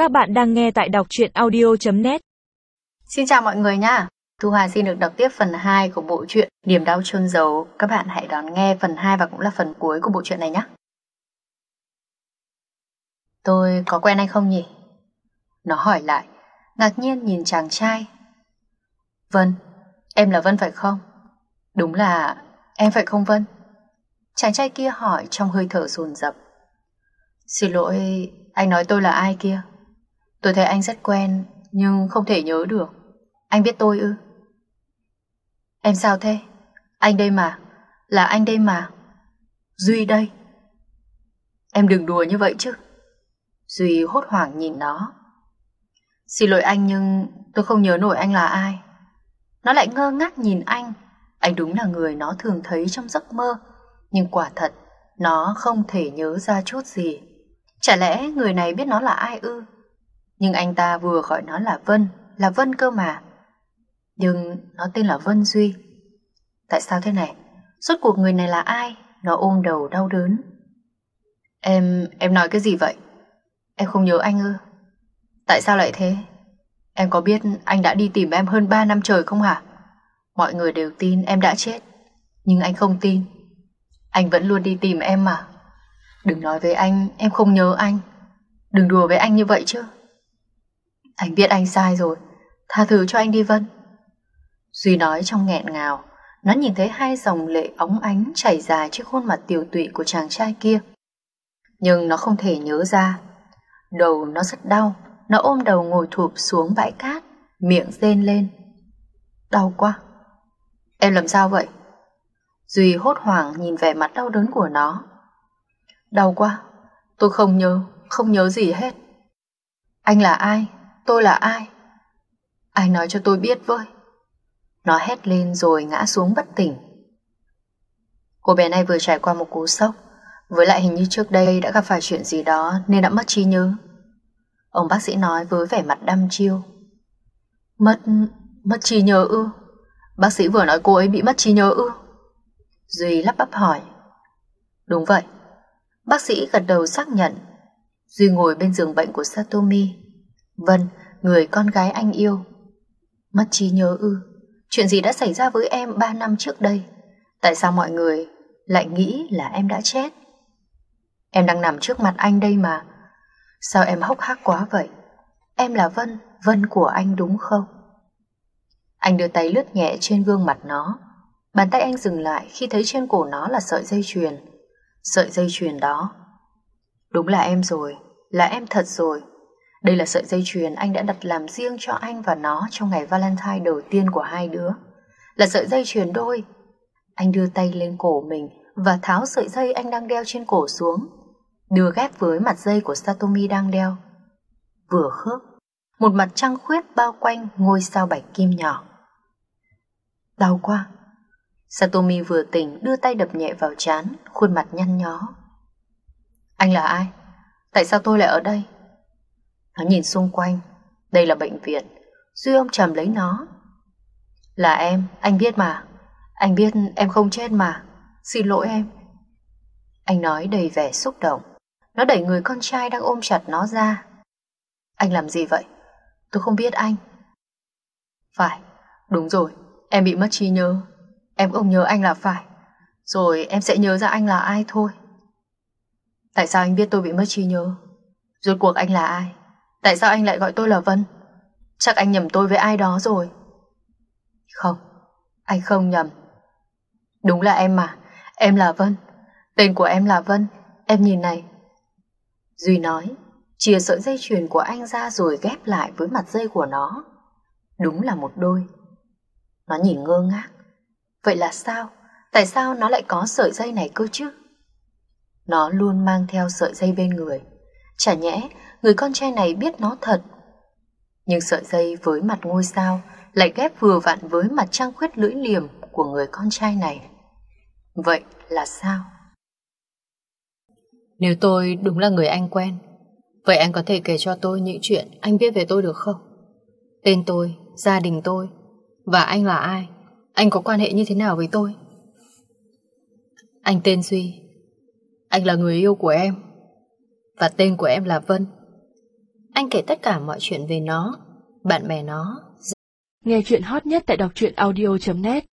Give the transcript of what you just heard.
Các bạn đang nghe tại đọc truyện audio.net. Xin chào mọi người nha. Thu Hà xin được đọc tiếp phần 2 của bộ truyện Điểm đau chôn giấu. Các bạn hãy đón nghe phần 2 và cũng là phần cuối của bộ truyện này nhé. Tôi có quen anh không nhỉ? Nó hỏi lại, ngạc nhiên nhìn chàng trai. Vân, em là Vân phải không? Đúng là em phải không Vân? Chàng trai kia hỏi trong hơi thở dồn dập. Xin lỗi, anh nói tôi là ai kia? Tôi thấy anh rất quen, nhưng không thể nhớ được. Anh biết tôi ư? Em sao thế? Anh đây mà. Là anh đây mà. Duy đây. Em đừng đùa như vậy chứ. Duy hốt hoảng nhìn nó. Xin lỗi anh nhưng tôi không nhớ nổi anh là ai. Nó lại ngơ ngác nhìn anh. Anh đúng là người nó thường thấy trong giấc mơ. Nhưng quả thật, nó không thể nhớ ra chút gì. Chả lẽ người này biết nó là ai ư? Nhưng anh ta vừa gọi nó là Vân cơ mà. Nhưng nó tên là Vân Duy. Tại sao thế này? Rốt cuộc người này là ai? Nó ôm đầu đau đớn. Em nói cái gì vậy? Em không nhớ anh ư? Tại sao lại thế? Em có biết anh đã đi tìm em hơn 3 năm trời không hả? Mọi người đều tin em đã chết. Nhưng anh không tin. Anh vẫn luôn đi tìm em mà. Đừng nói với anh em không nhớ anh. Đừng đùa với anh như vậy chứ. Anh biết anh sai rồi. Tha thứ cho anh đi Vân. Duy nói trong nghẹn ngào. Nó nhìn thấy hai dòng lệ óng ánh chảy dài trên khuôn mặt tiều tụy của chàng trai kia. Nhưng nó không thể nhớ ra. Đầu nó rất đau. Nó ôm đầu ngồi thụp xuống bãi cát, miệng rên lên. Đau quá. Em làm sao vậy? Duy hốt hoảng nhìn vẻ mặt đau đớn của nó. Đau quá. Tôi không nhớ gì hết. Anh là ai? Tôi là ai? Ai nói cho tôi biết với. Nó hét lên rồi ngã xuống bất tỉnh. Cô bé này vừa trải qua một cú sốc. Với lại hình như trước đây đã gặp phải chuyện gì đó nên đã mất trí nhớ. Ông bác sĩ nói với vẻ mặt đăm chiêu. Mất trí nhớ ư? Bác sĩ vừa nói cô ấy bị mất trí nhớ ư? Duy lắp bắp hỏi. Đúng vậy. Bác sĩ gật đầu xác nhận. Duy ngồi bên giường bệnh của Satomi. Vân, người con gái anh yêu. Mất trí nhớ ư? Chuyện gì đã xảy ra với em 3 năm trước đây? Tại sao mọi người lại nghĩ là em đã chết? Em đang nằm trước mặt anh đây mà. Sao em hốc hác quá vậy? Em là Vân, Vân của anh đúng không? Anh đưa tay lướt nhẹ trên gương mặt nó. Bàn tay anh dừng lại khi thấy trên cổ nó là sợi dây chuyền. Sợi dây chuyền đó. Đúng là em rồi, là em thật rồi. Đây là sợi dây chuyền anh đã đặt làm riêng cho anh và nó trong ngày Valentine đầu tiên của hai đứa. Là sợi dây chuyền đôi. Anh đưa tay lên cổ mình và tháo sợi dây anh đang đeo trên cổ xuống, đưa ghép với mặt dây của Satomi đang đeo. Vừa khớp, một mặt trăng khuyết bao quanh ngôi sao bạch kim nhỏ. Đau quá. Satomi vừa tỉnh đưa tay đập nhẹ vào trán, khuôn mặt nhăn nhó. Anh là ai? Tại sao tôi lại ở đây? Nó nhìn xung quanh. Đây là bệnh viện. Duy ôm chầm lấy nó. Là em, anh biết mà. Anh biết em không chết mà. Xin lỗi em. Anh nói đầy vẻ xúc động. Nó đẩy người con trai đang ôm chặt nó ra. Anh làm gì vậy? Tôi không biết anh. Phải, đúng rồi. Em bị mất trí nhớ. Em không nhớ anh là phải. Rồi em sẽ nhớ ra anh là ai thôi. Tại sao anh biết tôi bị mất trí nhớ? Rốt cuộc anh là ai? Tại sao anh lại gọi tôi là Vân? Chắc anh nhầm tôi với ai đó rồi. Không, anh không nhầm. Đúng là em mà. Em là Vân. Tên của em là Vân. Em nhìn này. Duy nói, chìa sợi dây chuyền của anh ra rồi ghép lại với mặt dây của nó. Đúng là một đôi. Nó nhìn ngơ ngác. Vậy là sao? Tại sao nó lại có sợi dây này cơ chứ? Nó luôn mang theo sợi dây bên người. Chả nhẽ người con trai này biết nó thật. Nhưng sợi dây với mặt ngôi sao lại ghép vừa vặn với mặt trăng khuyết lưỡi liềm của người con trai này. Vậy là sao? Nếu tôi đúng là người anh quen, vậy anh có thể kể cho tôi những chuyện anh biết về tôi được không? Tên tôi, gia đình tôi, và anh là ai? Anh có quan hệ như thế nào với tôi? Anh tên Duy. Anh là người yêu của em. Và tên của em là Vân. Anh kể tất cả mọi chuyện về nó, bạn bè nó. Nghe chuyện hot nhất tại đọc truyện audio.net.